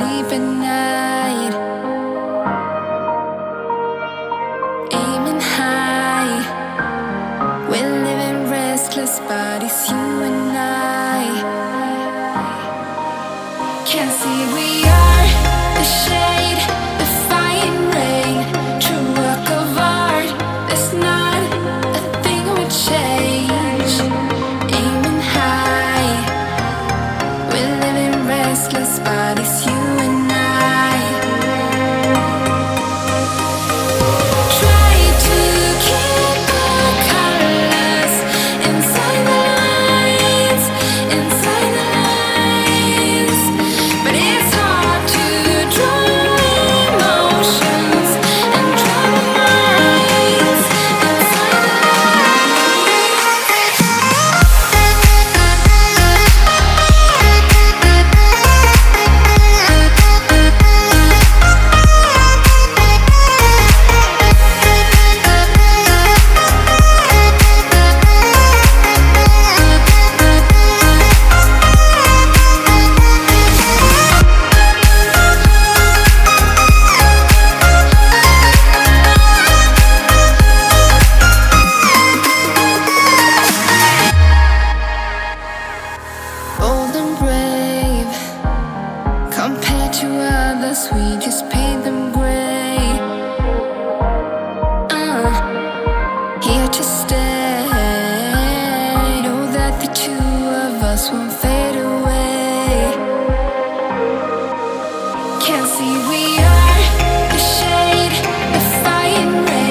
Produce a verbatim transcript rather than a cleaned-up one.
sleep at night, aiming high. We're living restless bodies, you and I. Can't see we are the shade, defying rain, true work of art. There's not a thing would change. Aiming high, we're living restless bodies, you and I. Try to keep the colors inside the lines, inside the lines, but it's hard to draw emotions and draw minds inside the bold and brave, compared to others, we just paint them gray. Uh, here to stay. Know that the two of us won't fade away. Can't see we are the shade, the fire and rain.